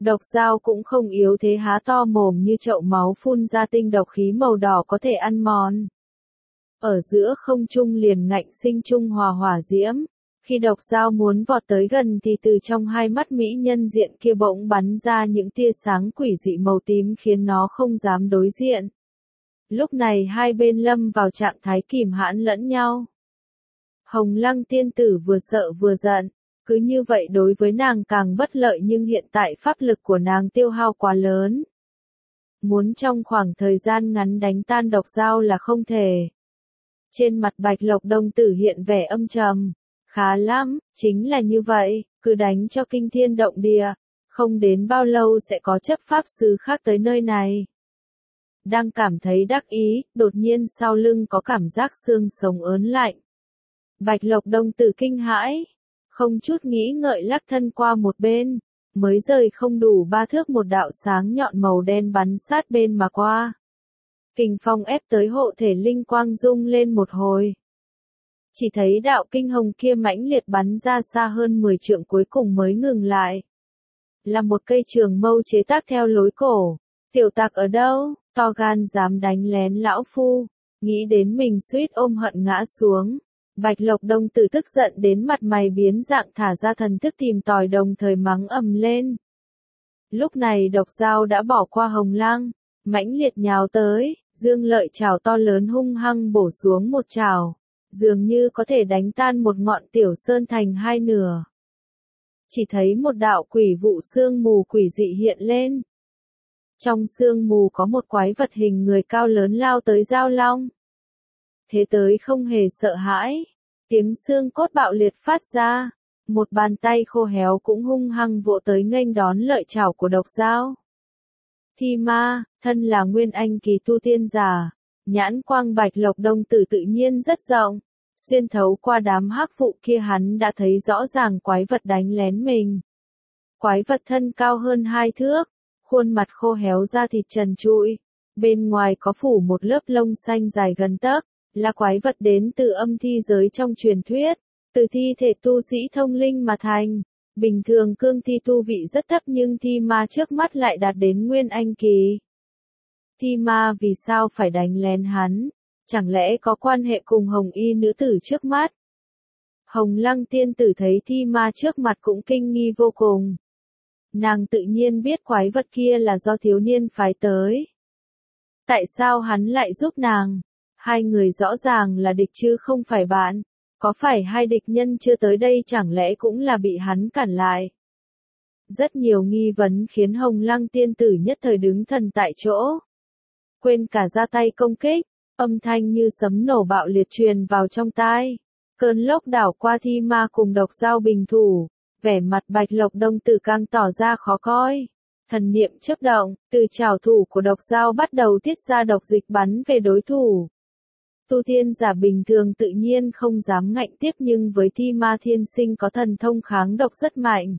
Độc dao cũng không yếu thế há to mồm như chậu máu phun ra tinh độc khí màu đỏ có thể ăn mòn. Ở giữa không trung liền ngạnh sinh trung hòa hỏa diễm. Khi độc dao muốn vọt tới gần thì từ trong hai mắt mỹ nhân diện kia bỗng bắn ra những tia sáng quỷ dị màu tím khiến nó không dám đối diện. Lúc này hai bên lâm vào trạng thái kìm hãm lẫn nhau. Hồng Lăng tiên tử vừa sợ vừa giận, cứ như vậy đối với nàng càng bất lợi nhưng hiện tại pháp lực của nàng tiêu hao quá lớn. Muốn trong khoảng thời gian ngắn đánh tan độc dao là không thể. Trên mặt Bạch Lộc Đông Tử hiện vẻ âm trầm. Khá lắm, chính là như vậy, cứ đánh cho kinh thiên động địa, không đến bao lâu sẽ có chấp pháp sư khác tới nơi này. Đang cảm thấy đắc ý, đột nhiên sau lưng có cảm giác xương sống ớn lạnh. Bạch Lộc Đông Tử kinh hãi, không chút nghĩ ngợi lắc thân qua một bên, mới rời không đủ 3 thước một đạo sáng nhọn màu đen bắn sát bên mà qua. Kình phong ép tới hộ thể linh quang rung lên một hồi. Chỉ thấy đạo kinh hồng kia mãnh liệt bắn ra xa hơn 10 trượng cuối cùng mới ngừng lại. Là một cây trường mâu chế tác theo lối cổ. Tiểu tặc ở đâu, to gan dám đánh lén lão phu, nghĩ đến mình suýt ôm hận ngã xuống. Bạch Lộc Đông Tử tức giận đến mặt mày biến dạng thả ra thần thức tìm tòi đồng thời mắng ầm lên. Lúc này độc dao đã bỏ qua Hồng Lăng, mãnh liệt nhào tới, dương lợi chảo to lớn hung hăng bổ xuống một chảo. Dường như có thể đánh tan một ngọn tiểu sơn thành hai nửa. Chỉ thấy một đạo quỷ vụ sương mù quỷ dị hiện lên. Trong sương mù có một quái vật hình người cao lớn lao tới Giao Long. Thế tới không hề sợ hãi, tiếng xương cốt bạo liệt phát ra, một bàn tay khô héo cũng hung hăng vỗ tới nghênh đón lợi chảo của độc dao. Thi ma, thân là nguyên anh kỳ tu tiên giả. Nhãn quang Bạch Lộc Đông Tử tự nhiên rất rộng, xuyên thấu qua đám hắc vụ kia hắn đã thấy rõ ràng quái vật đánh lén mình. Quái vật thân cao hơn 2 thước, khuôn mặt khô héo da thịt trần trụi, bên ngoài có phủ một lớp lông xanh dài gần tấc, là quái vật đến từ âm thi giới trong truyền thuyết, từ thi thể tu sĩ thông linh mà thành. Bình thường cương thi tu vị rất thấp nhưng thi ma trước mắt lại đạt đến nguyên anh kỳ. Thi ma vì sao phải đánh lén hắn? Chẳng lẽ có quan hệ cùng hồng y nữ tử trước mắt? Hồng Lăng tiên tử thấy thi ma trước mặt cũng kinh nghi vô cùng. Nàng tự nhiên biết quái vật kia là do thiếu niên phái tới. Tại sao hắn lại giúp nàng? Hai người rõ ràng là địch chứ không phải bạn. Có phải hai địch nhân chưa tới đây chẳng lẽ cũng là bị hắn cản lại? Rất nhiều nghi vấn khiến Hồng Lăng tiên tử nhất thời đứng thần tại chỗ. Quên cả ra tay công kích, âm thanh như sấm nổ bạo liệt truyền vào trong tai. Cơn lốc đảo qua thi ma cùng độc dao bình thủ, vẻ mặt Bạch Lộc Đông Tử càng tỏ ra khó coi. Thần niệm chớp động, từ trảo thủ của độc dao bắt đầu tiết ra độc dịch bắn về đối thủ. Tu tiên giả bình thường tự nhiên không dám ngạnh tiếp nhưng với thi ma thiên sinh có thần thông kháng độc rất mạnh.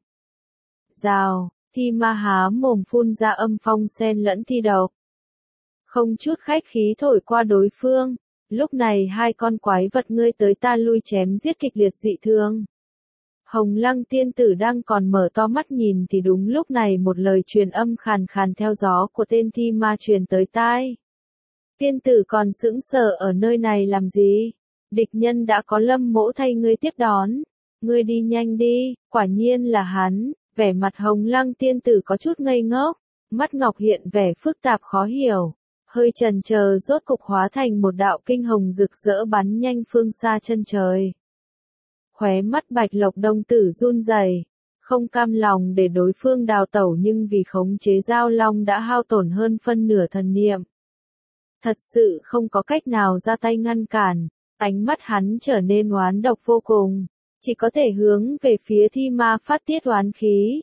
Rào, thi ma há mồm phun ra âm phong xen lẫn thi độc. Không chút khách khí thổi qua đối phương, lúc này hai con quái vật ngươi tới ta lui chém giết kịch liệt dị thương. Hồng Lăng tiên tử đang còn mở to mắt nhìn thì đúng lúc này một lời truyền âm khàn khàn theo gió của tên thi ma truyền tới tai. Tiên tử còn sững sờ ở nơi này làm gì? Địch nhân đã có Lâm Mỗ thay ngươi tiếp đón. Ngươi đi nhanh đi, quả nhiên là hắn. Vẻ mặt Hồng Lăng tiên tử có chút ngây ngốc, mắt ngọc hiện vẻ phức tạp khó hiểu. Hơi chần chờ rốt cục hóa thành một đạo kinh hồng rực rỡ bắn nhanh phương xa chân trời. Khóe mắt Bạch Lộc Đông Tử run rẩy, không cam lòng để đối phương đào tẩu nhưng vì khống chế Giao Long đã hao tổn hơn phân nửa thần niệm. Thật sự không có cách nào ra tay ngăn cản, ánh mắt hắn trở nên oán độc vô cùng, chỉ có thể hướng về phía thi ma phát tiết oán khí.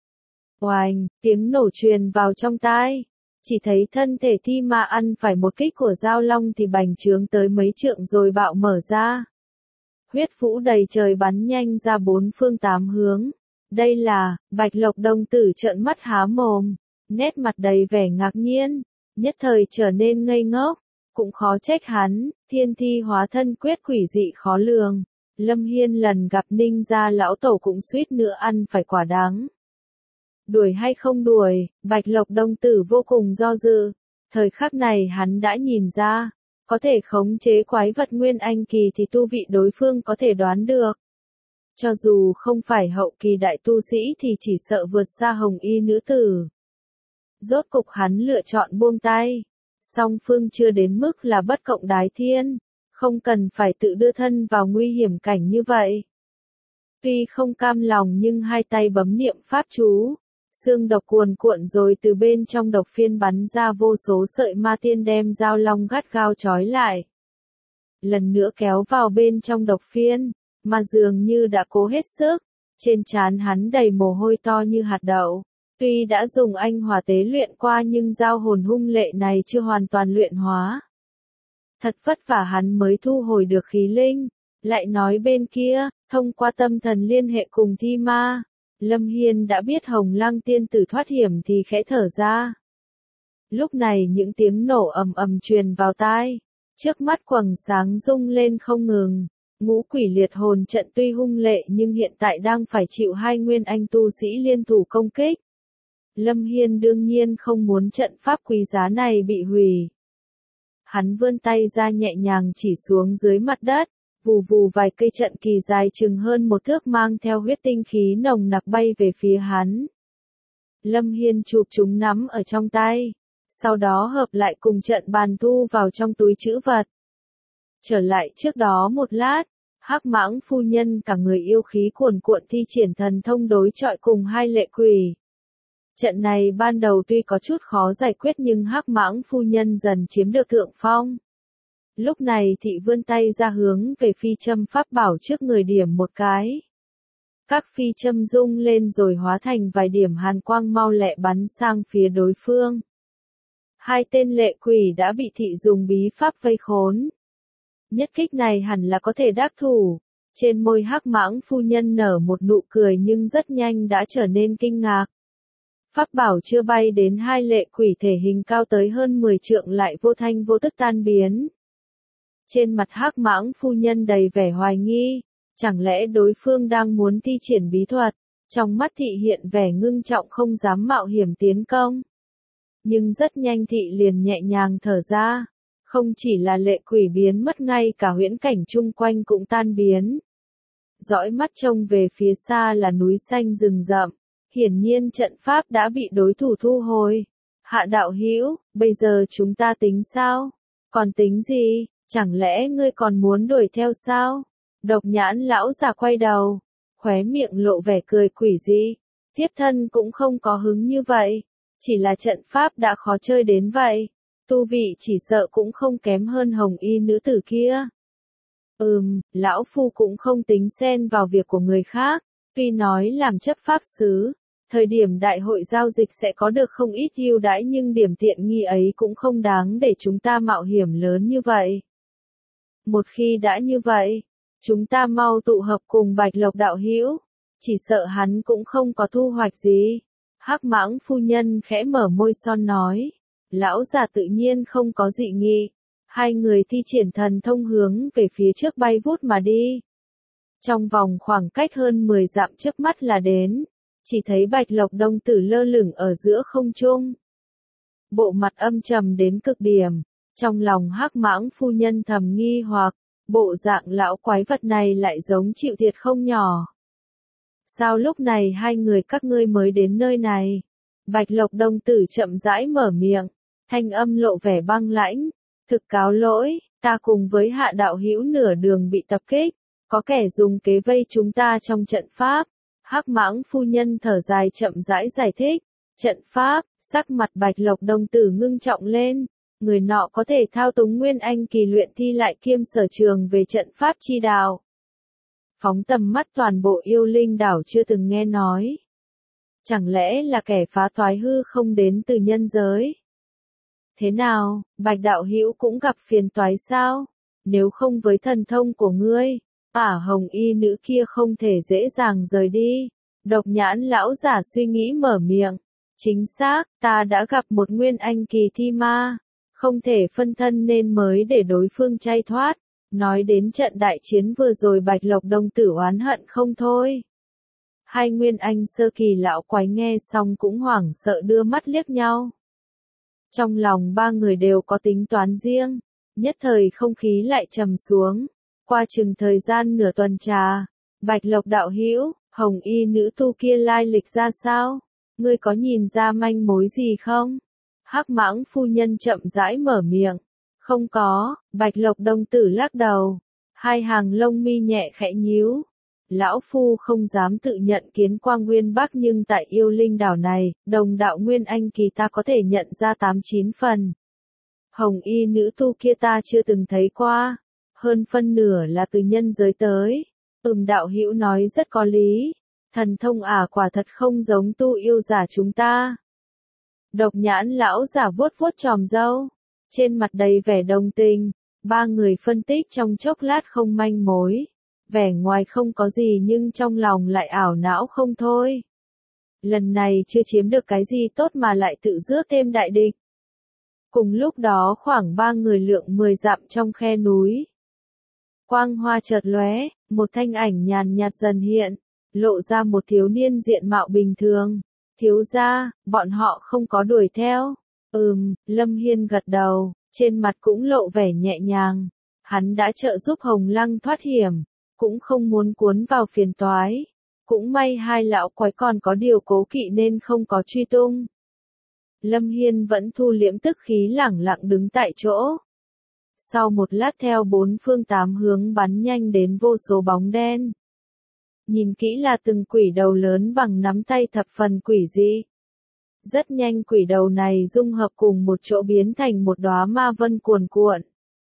Oành, tiếng nổ truyền vào trong tai. Chỉ thấy thân thể thi ma ăn phải một kích của Giao Long thì bành trướng tới mấy trượng rồi bạo mở ra. Huyết vũ đầy trời bắn nhanh ra bốn phương tám hướng. Đây là, Bạch Lộc Đông Tử trợn mắt há mồm, nét mặt đầy vẻ ngạc nhiên, nhất thời trở nên ngây ngốc, cũng khó trách hắn, thiên thi hóa thân quyết quỷ dị khó lường. Lâm Hiên lần gặp Ninh gia lão tổ cũng suýt nữa ăn phải quả đắng. Đuổi hay không đuổi, Bạch Lộc Đông Tử vô cùng do dự. Thời khắc này hắn đã nhìn ra, có thể khống chế quái vật Nguyên Anh kỳ thì tu vị đối phương có thể đoán được. Cho dù không phải hậu kỳ đại tu sĩ thì chỉ sợ vượt xa hồng y nữ tử. Rốt cục hắn lựa chọn buông tay. Song phương chưa đến mức là bất cộng đái thiên, không cần phải tự đưa thân vào nguy hiểm cảnh như vậy. Tuy không cam lòng nhưng hai tay bấm niệm pháp chú, xương độc cuồn cuộn rồi từ bên trong độc phiên bắn ra vô số sợi ma tiên đem dao long gắt gao trói lại. Lần nữa kéo vào bên trong độc phiên, mà dường như đã cố hết sức, trên trán hắn đầy mồ hôi to như hạt đậu. Tuy đã dùng anh hỏa tế luyện qua nhưng dao hồn hung lệ này chưa hoàn toàn luyện hóa. Thật vất vả hắn mới thu hồi được khí linh. Lại nói bên kia, thông qua tâm thần liên hệ cùng thi ma, Lâm Hiên đã biết Hồng Lăng tiên tử thoát hiểm thì khẽ thở ra. Lúc này những tiếng nổ ầm ầm truyền vào tai, trước mắt quầng sáng rung lên không ngừng. Ngũ quỷ liệt hồn trận tuy hung lệ nhưng hiện tại đang phải chịu hai nguyên anh tu sĩ liên thủ công kích. Lâm Hiên đương nhiên không muốn trận pháp quý giá này bị hủy. Hắn vươn tay ra nhẹ nhàng chỉ xuống dưới mặt đất, vù vù vài cây trận kỳ dài chừng hơn một thước mang theo huyết tinh khí nồng nặc bay về phía hắn. Lâm Hiên chụp chúng nắm ở trong tay, sau đó hợp lại cùng trận bàn thu vào trong túi trữ vật. Trở lại trước đó một lát, Hắc Mãng phu nhân cả người yêu khí cuồn cuộn thi triển thần thông đối chọi cùng hai lệ quỷ. Trận này ban đầu tuy có chút khó giải quyết nhưng Hắc Mãng phu nhân dần chiếm được thượng phong. Lúc này thị vươn tay ra hướng về phi châm pháp bảo trước người điểm một cái. Các phi châm rung lên rồi hóa thành vài điểm hàn quang mau lẹ bắn sang phía đối phương. Hai tên lệ quỷ đã bị thị dùng bí pháp vây khốn. Nhất kích này hẳn là có thể đắc thủ. Trên môi Hắc Mãng phu nhân nở một nụ cười nhưng rất nhanh đã trở nên kinh ngạc. Pháp bảo chưa bay đến hai lệ quỷ thể hình cao tới hơn 10 trượng lại vô thanh vô tức tan biến. Trên mặt Hắc Mãng phu nhân đầy vẻ hoài nghi, chẳng lẽ đối phương đang muốn thi triển bí thuật, trong mắt thị hiện vẻ ngưng trọng không dám mạo hiểm tiến công. Nhưng rất nhanh thị liền nhẹ nhàng thở ra, không chỉ là lệ quỷ biến mất ngay cả huyễn cảnh chung quanh cũng tan biến. Dõi mắt trông về phía xa là núi xanh rừng rậm, hiển nhiên trận pháp đã bị đối thủ thu hồi. Hạ đạo hữu, bây giờ chúng ta tính sao? Còn tính gì? Chẳng lẽ ngươi còn muốn đuổi theo sao? Độc Nhãn lão già quay đầu, khóe miệng lộ vẻ cười quỷ dị. Thiếp thân cũng không có hứng như vậy, chỉ là trận pháp đã khó chơi đến vậy. Tu vị chỉ sợ cũng không kém hơn hồng y nữ tử kia. Lão phu cũng không tính xen vào việc của người khác, tuy nói làm chấp pháp sứ, thời điểm đại hội giao dịch sẽ có được không ít ưu đãi nhưng điểm tiện nghi ấy cũng không đáng để chúng ta mạo hiểm lớn như vậy. Một khi đã như vậy, chúng ta mau tụ hợp cùng Bạch Lộc đạo hữu, chỉ sợ hắn cũng không có thu hoạch gì. Hắc Mãng phu nhân khẽ mở môi son nói, lão già tự nhiên không có dị nghị. Hai người thi triển thần thông hướng về phía trước bay vút mà đi. Trong vòng khoảng cách hơn 10 dặm trước mắt là đến, chỉ thấy Bạch Lộc Đông Tử lơ lửng ở giữa không trung. Bộ mặt âm trầm đến cực điểm, trong lòng Hắc Mãng phu nhân thầm nghi hoặc, bộ dạng lão quái vật này lại giống chịu thiệt không nhỏ. Sao lúc này hai người các ngươi mới đến nơi này? Bạch Lộc Đông Tử chậm rãi mở miệng, thanh âm lộ vẻ băng lãnh. Thực cáo lỗi, ta cùng với Hạ đạo hữu nửa đường bị tập kích, có kẻ dùng kế vây chúng ta trong trận pháp. Hắc Mãng phu nhân thở dài chậm rãi giải thích, trận pháp, sắc mặt Bạch Lộc Đông Tử ngưng trọng lên, người nọ có thể thao túng nguyên anh kỳ luyện thi lại kiêm sở trường về trận pháp chi đạo. Phóng tầm mắt toàn bộ yêu linh đảo chưa từng nghe nói. Chẳng lẽ là kẻ phá toái hư không đến từ nhân giới? Thế nào, Bạch đạo hữu cũng gặp phiền toái sao? Nếu không với thần thông của ngươi, hồng y nữ kia không thể dễ dàng rời đi. Độc Nhãn lão giả suy nghĩ mở miệng. Chính xác, ta đã gặp một nguyên anh kỳ thi ma, không thể phân thân nên mới để đối phương chay thoát. Nói đến trận đại chiến vừa rồi Bạch Lộc Đông Tử oán hận không thôi. Hai Nguyên Anh sơ kỳ lão quái nghe xong cũng hoảng sợ đưa mắt liếc nhau. Trong lòng ba người đều có tính toán riêng, nhất thời không khí lại trầm xuống. Qua chừng thời gian nửa tuần trà, Bạch Lộc đạo hữu, hồng y nữ tu kia lai lịch ra sao? Ngươi có nhìn ra manh mối gì không? Hắc Mãng phu nhân chậm rãi mở miệng. Không có, Bạch Lộc đồng tử lắc đầu. Hai hàng lông mi nhẹ khẽ nhíu. Lão phu không dám tự nhận kiến quang nguyên bắc, nhưng tại yêu linh đảo này, đồng đạo Nguyên Anh kỳ ta có thể nhận ra 8-9 phần. Hồng y nữ tu kia ta chưa từng thấy qua, hơn phân nửa là từ nhân giới tới. Đạo hữu nói rất có lý, thần thông quả thật không giống tu yêu giả chúng ta. Độc nhãn lão giả vuốt vuốt chòm râu, trên mặt đầy vẻ đồng tình. Ba người phân tích trong chốc lát không manh mối. Vẻ ngoài không có gì nhưng trong lòng lại ảo não không thôi. Lần này chưa chiếm được cái gì tốt mà lại tự rước thêm đại địch. Cùng lúc đó khoảng 3 người lượng 10 dặm trong khe núi. Quang hoa chợt lóe, một thanh ảnh nhàn nhạt dần hiện, lộ ra một thiếu niên diện mạo bình thường. Thiếu gia, bọn họ không có đuổi theo. Lâm Hiên gật đầu, trên mặt cũng lộ vẻ nhẹ nhàng. Hắn đã trợ giúp Hồng Lăng thoát hiểm, cũng không muốn cuốn vào phiền toái. Cũng may hai lão quái còn có điều cố kỵ nên không có truy tung. Lâm Hiên vẫn thu liễm tức khí, lẳng lặng đứng tại chỗ. Sau một lát theo 4 phương 8 hướng bắn nhanh đến vô số bóng đen. Nhìn kỹ là từng quỷ đầu lớn bằng nắm tay thập phần quỷ dị. Rất nhanh quỷ đầu này dung hợp cùng một chỗ biến thành một đóa ma vân cuồn cuộn.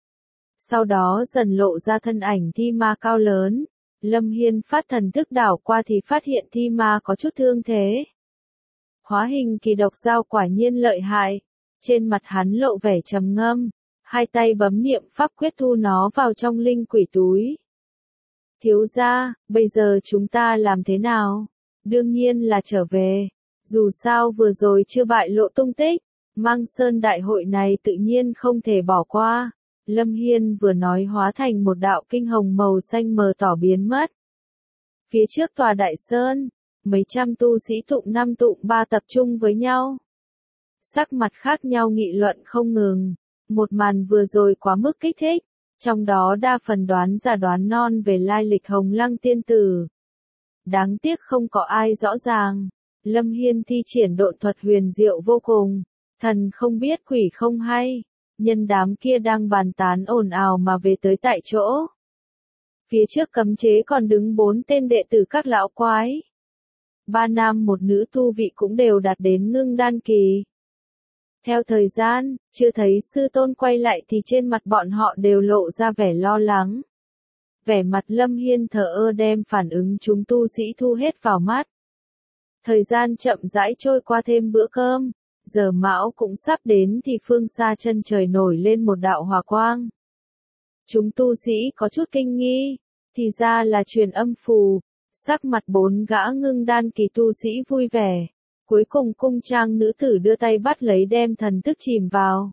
Sau đó dần lộ ra thân ảnh thi ma cao lớn. Lâm Hiên phát thần thức đảo qua thì phát hiện thi ma có chút thương thế. Hóa hình kỳ độc dao quả nhiên lợi hại. Trên mặt hắn lộ vẻ trầm ngâm. Hai tay bấm niệm pháp quyết thu nó vào trong linh quỷ túi. Thiếu gia, bây giờ chúng ta làm thế nào? Đương nhiên là trở về. Dù sao vừa rồi chưa bại lộ tung tích, Mang Sơn đại hội này tự nhiên không thể bỏ qua. Lâm Hiên vừa nói hóa thành một đạo kinh hồng màu xanh mờ tỏ biến mất. Phía trước tòa đại sơn, mấy trăm tu sĩ tụng 5 tụng 3 tập trung với nhau. Sắc mặt khác nhau nghị luận không ngừng. Một màn vừa rồi quá mức kích thích, trong đó đa phần đoán giả đoán non về lai lịch Hồng Lăng tiên tử. Đáng tiếc không có ai rõ ràng. Lâm Hiên thi triển độn thuật huyền diệu vô cùng, thần không biết quỷ không hay. Nhân đám kia đang bàn tán ồn ào mà về tới tại chỗ. Phía trước cấm chế còn đứng 4 tên đệ tử các lão quái. 3 nam một nữ tu vị cũng đều đạt đến ngưng đan kỳ. Theo thời gian, chưa thấy sư tôn quay lại thì trên mặt bọn họ đều lộ ra vẻ lo lắng. Vẻ mặt Lâm Hiên thờ ơ đem phản ứng chúng tu sĩ thu hết vào mắt. Thời gian chậm rãi trôi qua, thêm bữa cơm, giờ mão cũng sắp đến thì phương xa chân trời nổi lên một đạo hỏa quang. Chúng tu sĩ có chút kinh nghi, thì ra là truyền âm phù. Sắc mặt 4 gã ngưng đan kỳ tu sĩ vui vẻ. Cuối cùng cung trang nữ tử đưa tay bắt lấy đem thần thức chìm vào.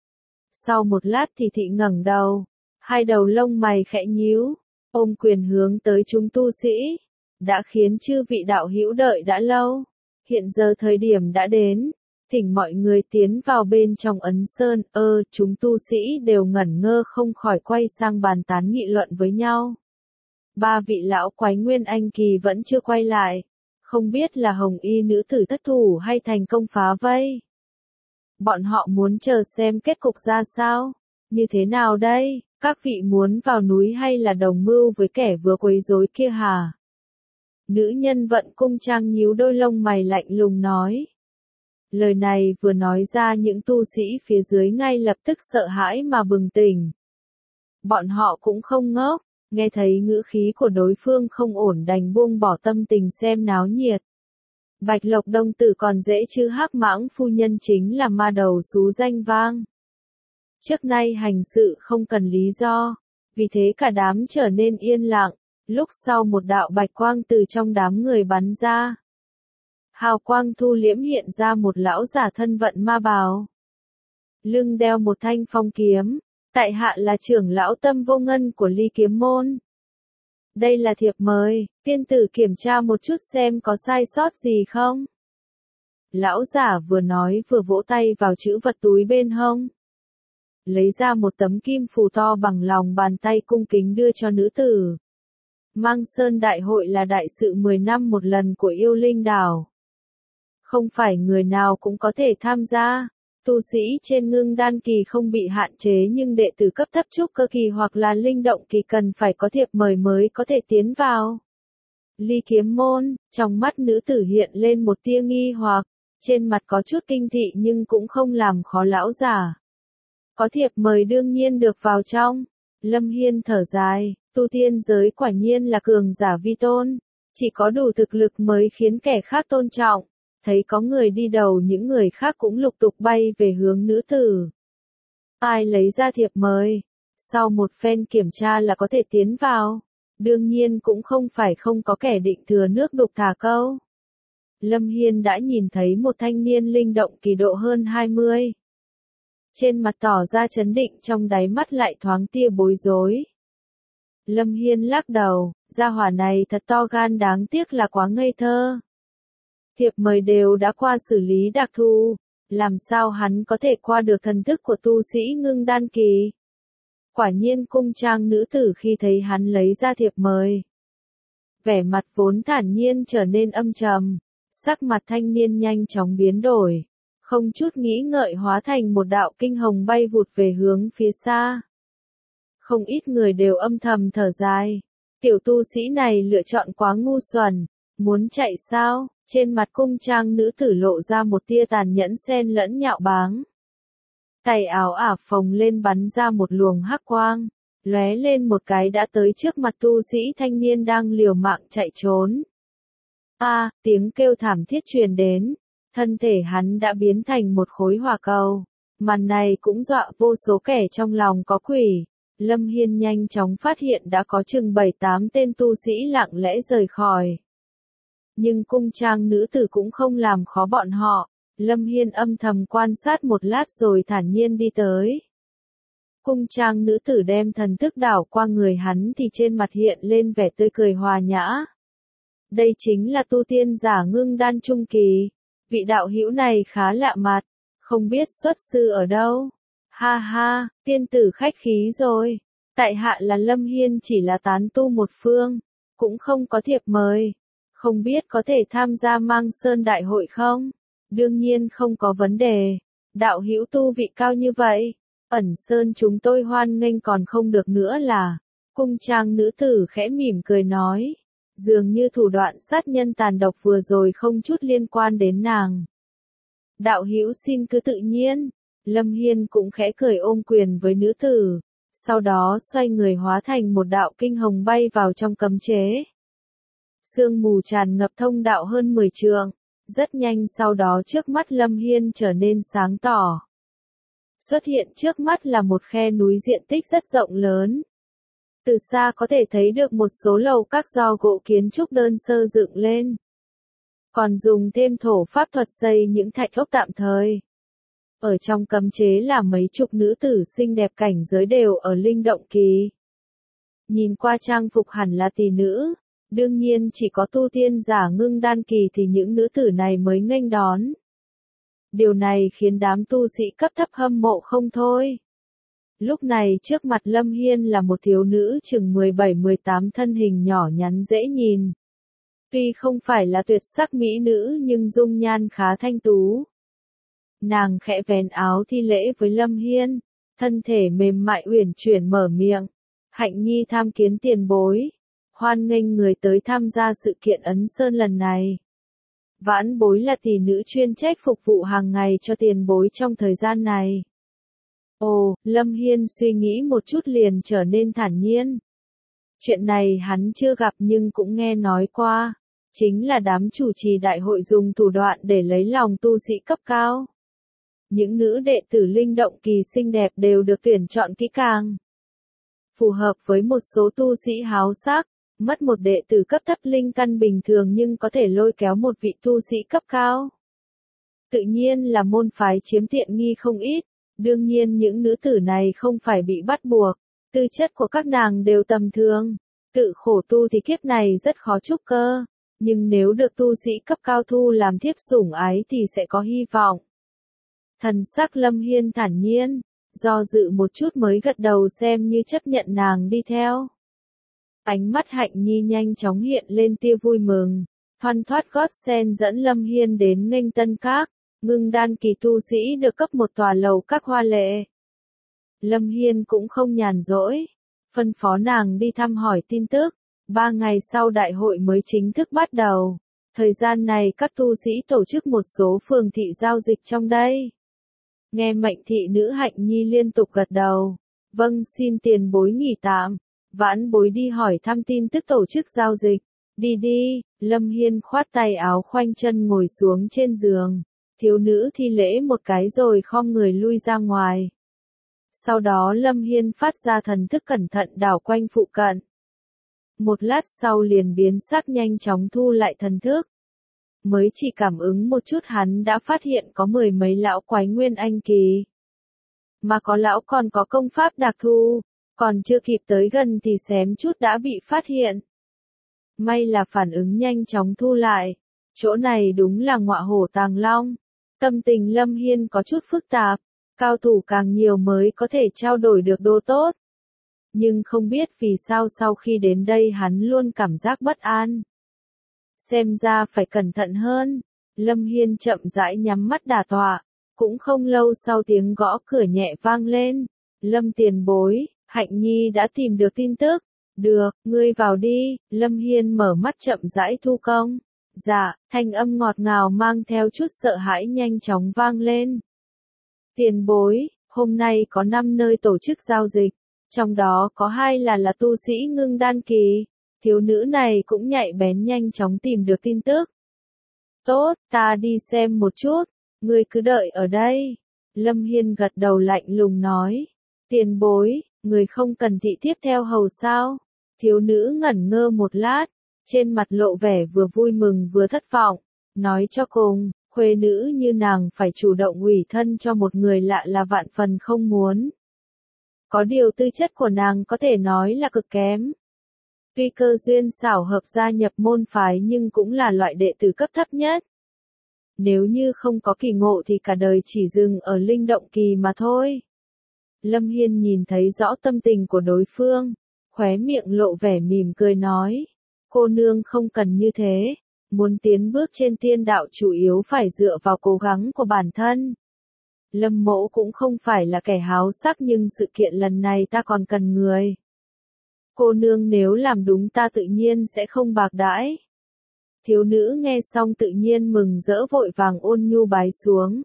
Sau một lát thì thị ngẩng đầu, hai đầu lông mày khẽ nhíu, ôm quyền hướng tới chúng tu sĩ. Đã khiến chư vị đạo hữu đợi đã lâu, hiện giờ thời điểm đã đến, thỉnh mọi người tiến vào bên trong ấn sơn. Chúng tu sĩ đều ngẩn ngơ không khỏi quay sang bàn tán nghị luận với nhau. 3 vị lão quái Nguyên Anh kỳ vẫn chưa quay lại. Không biết là hồng y nữ tử thất thủ hay thành công phá vây. Bọn họ muốn chờ xem kết cục ra sao. Như thế nào đây, các vị muốn vào núi hay là đồng mưu với kẻ vừa quấy rối kia hả? Nữ nhân vận cung trang nhíu đôi lông mày lạnh lùng nói. Lời này vừa nói ra những tu sĩ phía dưới ngay lập tức sợ hãi mà bừng tỉnh. Bọn họ cũng không ngốc. Nghe thấy ngữ khí của đối phương không ổn đành buông bỏ tâm tình xem náo nhiệt. Bạch Lộc Đông Tử còn dễ chứ, Hắc Mãng phu nhân chính là ma đầu xú danh vang. Trước nay hành sự không cần lý do, vì thế cả đám trở nên yên lặng. Lúc sau một đạo bạch quang từ trong đám người bắn ra. Hào quang thu liễm hiện ra một lão giả thân vận ma bào. Lưng đeo một thanh phong kiếm. Tại hạ là trưởng lão Tâm Vô Ngân của Ly Kiếm Môn. Đây là thiệp mời, tiên tử kiểm tra một chút xem có sai sót gì không. Lão giả vừa nói vừa vỗ tay vào trữ vật túi bên hông. Lấy ra một tấm kim phù to bằng lòng bàn tay cung kính đưa cho nữ tử. Mang Sơn Đại hội là đại sự 10 năm một lần của Yêu Linh đảo. Không phải người nào cũng có thể tham gia. Tu sĩ trên ngưng đan kỳ không bị hạn chế nhưng đệ tử cấp thấp trúc cơ kỳ hoặc là linh động kỳ cần phải có thiệp mời mới có thể tiến vào. Ly Kiếm môn, trong mắt nữ tử hiện lên một tia nghi hoặc, trên mặt có chút kinh thị nhưng cũng không làm khó lão giả. Có thiệp mời đương nhiên được vào trong. Lâm Hiên thở dài, tu tiên giới quả nhiên là cường giả vi tôn, chỉ có đủ thực lực mới khiến kẻ khác tôn trọng. Thấy có người đi đầu những người khác cũng lục tục bay về hướng nữ tử. Ai lấy ra thiệp mời, sau một phen kiểm tra là có thể tiến vào. Đương nhiên cũng không phải không có kẻ định thừa nước đục thả câu. Lâm Hiên đã nhìn thấy một thanh niên linh động kỳ độ hơn 20. Trên mặt tỏ ra chấn định, trong đáy mắt lại thoáng tia bối rối. Lâm Hiên lắc đầu, gia hỏa này thật to gan, đáng tiếc là quá ngây thơ. Thiệp mời đều đã qua xử lý đặc thù, làm sao hắn có thể qua được thần thức của tu sĩ ngưng đan kỳ. Quả nhiên cung trang nữ tử khi thấy hắn lấy ra thiệp mời. Vẻ mặt vốn thản nhiên trở nên âm trầm, sắc mặt thanh niên nhanh chóng biến đổi, không chút nghĩ ngợi hóa thành một đạo kinh hồng bay vụt về hướng phía xa. Không ít người đều âm thầm thở dài, tiểu tu sĩ này lựa chọn quá ngu xuẩn, muốn chạy sao? Trên mặt cung trang nữ tử lộ ra một tia tàn nhẫn xen lẫn nhạo báng. Tay áo ả phồng lên bắn ra một luồng hắc quang, lóe lên một cái đã tới trước mặt tu sĩ thanh niên đang liều mạng chạy trốn. Tiếng kêu thảm thiết truyền đến, thân thể hắn đã biến thành một khối hỏa cầu. Màn này cũng dọa vô số kẻ trong lòng có quỷ. Lâm Hiên nhanh chóng phát hiện đã có chừng 7-8 tên tu sĩ lặng lẽ rời khỏi. Nhưng cung trang nữ tử cũng không làm khó bọn họ. Lâm Hiên âm thầm quan sát một lát rồi thản nhiên đi tới. Cung trang nữ tử đem thần thức đảo qua người hắn thì trên mặt hiện lên vẻ tươi cười hòa nhã. Đây chính là tu tiên giả ngưng đan trung kỳ. Vị đạo hữu này khá lạ mặt, không biết xuất sư ở đâu. Ha ha, tiên tử khách khí rồi. Tại hạ là Lâm Hiên, chỉ là tán tu một phương, cũng không có thiệp mời. Không biết có thể tham gia Mang Sơn Đại hội không? Đương nhiên không có vấn đề. Đạo hữu tu vị cao như vậy, Ẩn Sơn chúng tôi hoan nghênh còn không được nữa là. Cung trang nữ tử khẽ mỉm cười nói. Dường như thủ đoạn sát nhân tàn độc vừa rồi không chút liên quan đến nàng. Đạo hữu xin cứ tự nhiên. Lâm Hiên cũng khẽ cười ôm quyền với nữ tử. Sau đó xoay người hóa thành một đạo kinh hồng bay vào trong cấm chế. Sương mù tràn ngập thông đạo hơn 10 trượng. Rất nhanh sau đó trước mắt Lâm Hiên trở nên sáng tỏ. Xuất hiện trước mắt là một khe núi diện tích rất rộng lớn. Từ xa có thể thấy được một số lầu các do gỗ kiến trúc đơn sơ dựng lên. Còn dùng thêm thổ pháp thuật xây những thạch ốc tạm thời. Ở trong cấm chế là mấy chục nữ tử xinh đẹp cảnh giới đều ở linh động kỳ. Nhìn qua trang phục hẳn là tỷ nữ. Đương nhiên chỉ có tu tiên giả ngưng đan kỳ thì những nữ tử này mới nghênh đón. Điều này khiến đám tu sĩ cấp thấp hâm mộ không thôi. Lúc này trước mặt Lâm Hiên là một thiếu nữ chừng 17-18, thân hình nhỏ nhắn dễ nhìn. Tuy không phải là tuyệt sắc mỹ nữ nhưng dung nhan khá thanh tú. Nàng khẽ vén áo thi lễ với Lâm Hiên, thân thể mềm mại uyển chuyển mở miệng. Hạnh nhi tham kiến tiền bối. Hoan nghênh người tới tham gia sự kiện Ấn Sơn lần này. Vãn bối là tỷ nữ chuyên trách phục vụ hàng ngày cho tiền bối trong thời gian này. Ồ, Lâm Hiên suy nghĩ một chút liền trở nên thản nhiên. Chuyện này hắn chưa gặp nhưng cũng nghe nói qua. Chính là đám chủ trì đại hội dùng thủ đoạn để lấy lòng tu sĩ cấp cao. Những nữ đệ tử linh động kỳ xinh đẹp đều được tuyển chọn kỹ càng. Phù hợp với một số tu sĩ háo sắc. Mất một đệ tử cấp thấp linh căn bình thường nhưng có thể lôi kéo một vị tu sĩ cấp cao. Tự nhiên là môn phái chiếm tiện nghi không ít. Đương nhiên những nữ tử này không phải bị bắt buộc. Tư chất của các nàng đều tầm thường. Tự khổ tu thì kiếp này rất khó trúc cơ, nhưng nếu được tu sĩ cấp cao thu làm thiếp sủng ái thì sẽ có hy vọng. Thần sắc Lâm Hiên thản nhiên, do dự một chút mới gật đầu xem như chấp nhận nàng đi theo. Ánh mắt Hạnh Nhi nhanh chóng hiện lên tia vui mừng, thoăn thoắt gót sen dẫn Lâm Hiên đến nghênh tân các, ngưng đan kỳ tu sĩ được cấp một tòa lầu các hoa lệ. Lâm Hiên cũng không nhàn rỗi, phân phó nàng đi thăm hỏi tin tức, 3 ngày sau đại hội mới chính thức bắt đầu. Thời gian này các tu sĩ tổ chức một số phường thị giao dịch trong đây. Nghe mệnh thị nữ Hạnh Nhi liên tục gật đầu. Vâng, xin tiền bối nghỉ tạm. Vãn bối đi hỏi thăm tin tức tổ chức giao dịch. Đi đi, Lâm Hiên khoát tay áo khoanh chân ngồi xuống trên giường. Thiếu nữ thi lễ một cái rồi khom người lui ra ngoài. Sau đó Lâm Hiên phát ra thần thức cẩn thận đảo quanh phụ cận. Một lát sau liền biến sắc nhanh chóng thu lại thần thức. Mới chỉ cảm ứng một chút hắn đã phát hiện có 10 mấy lão quái nguyên anh kỳ. Mà có lão còn có công pháp đặc thù, còn chưa kịp tới gần thì xém chút đã bị phát hiện. May là phản ứng nhanh chóng thu lại, chỗ này đúng là ngọa hổ tàng long. Tâm tình Lâm Hiên có chút phức tạp, cao thủ càng nhiều mới có thể trao đổi được đồ tốt. Nhưng không biết vì sao sau khi đến đây hắn luôn cảm giác bất an. Xem ra phải cẩn thận hơn. Lâm Hiên chậm rãi nhắm mắt đả tọa. Cũng không lâu sau tiếng gõ cửa nhẹ vang lên. Lâm tiền bối, Hạnh Nhi đã tìm được tin tức. Được, ngươi vào đi. Lâm Hiên mở mắt chậm rãi thu công. Dạ, thanh âm ngọt ngào mang theo chút sợ hãi nhanh chóng vang lên. Tiền bối, hôm nay có 5 nơi tổ chức giao dịch. Trong đó có 2 là tu sĩ ngưng đan kỳ. Thiếu nữ này cũng nhạy bén nhanh chóng tìm được tin tức. Tốt, ta đi xem một chút, ngươi cứ đợi ở đây. Lâm Hiên gật đầu lạnh lùng nói. Tiền bối, người không cần thị thiếp theo hầu sao? Thiếu nữ ngẩn ngơ một lát, trên mặt lộ vẻ vừa vui mừng vừa thất vọng. Nói cho cùng, khuê nữ như nàng phải chủ động ủy thân cho một người lạ là vạn phần không muốn. Có điều tư chất của nàng có thể nói là cực kém. Tuy cơ duyên xảo hợp gia nhập môn phái nhưng cũng là loại đệ tử cấp thấp nhất. Nếu như không có kỳ ngộ thì cả đời chỉ dừng ở linh động kỳ mà thôi. Lâm Hiên nhìn thấy rõ tâm tình của đối phương, khóe miệng lộ vẻ mỉm cười nói. Cô nương không cần như thế, muốn tiến bước trên tiên đạo chủ yếu phải dựa vào cố gắng của bản thân. Lâm mỗ cũng không phải là kẻ háo sắc nhưng sự kiện lần này ta còn cần người. Cô nương nếu làm đúng ta tự nhiên sẽ không bạc đãi. Thiếu nữ nghe xong tự nhiên mừng rỡ vội vàng ôn nhu bái xuống.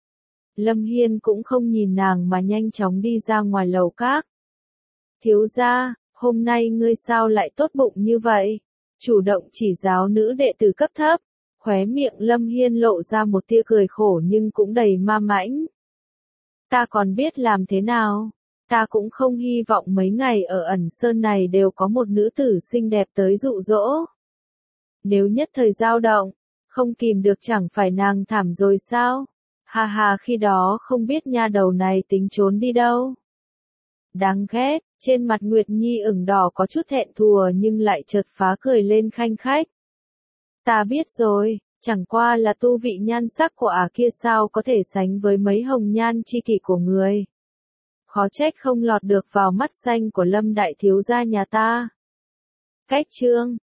Lâm Hiên cũng không nhìn nàng mà nhanh chóng đi ra ngoài lầu các. Thiếu gia, hôm nay ngươi sao lại tốt bụng như vậy? Chủ động chỉ giáo nữ đệ tử cấp thấp. Khóe miệng Lâm Hiên lộ ra một tia cười khổ nhưng cũng đầy ma mãnh. Ta còn biết làm thế nào? Ta cũng không hy vọng mấy ngày ở ẩn sơn này đều có một nữ tử xinh đẹp tới dụ dỗ. Nếu nhất thời dao động, không kìm được chẳng phải nàng thảm rồi sao? Ha ha, khi đó không biết nha đầu này tính trốn đi đâu. Đáng ghét, trên mặt Nguyệt Nhi ửng đỏ có chút thẹn thùa nhưng lại chợt phá cười lên khanh khách. Ta biết rồi, chẳng qua là tu vị nhan sắc của kia sao có thể sánh với mấy hồng nhan chi kỷ của người. Khó trách không lọt được vào mắt xanh của Lâm đại thiếu gia nhà ta. Cách chương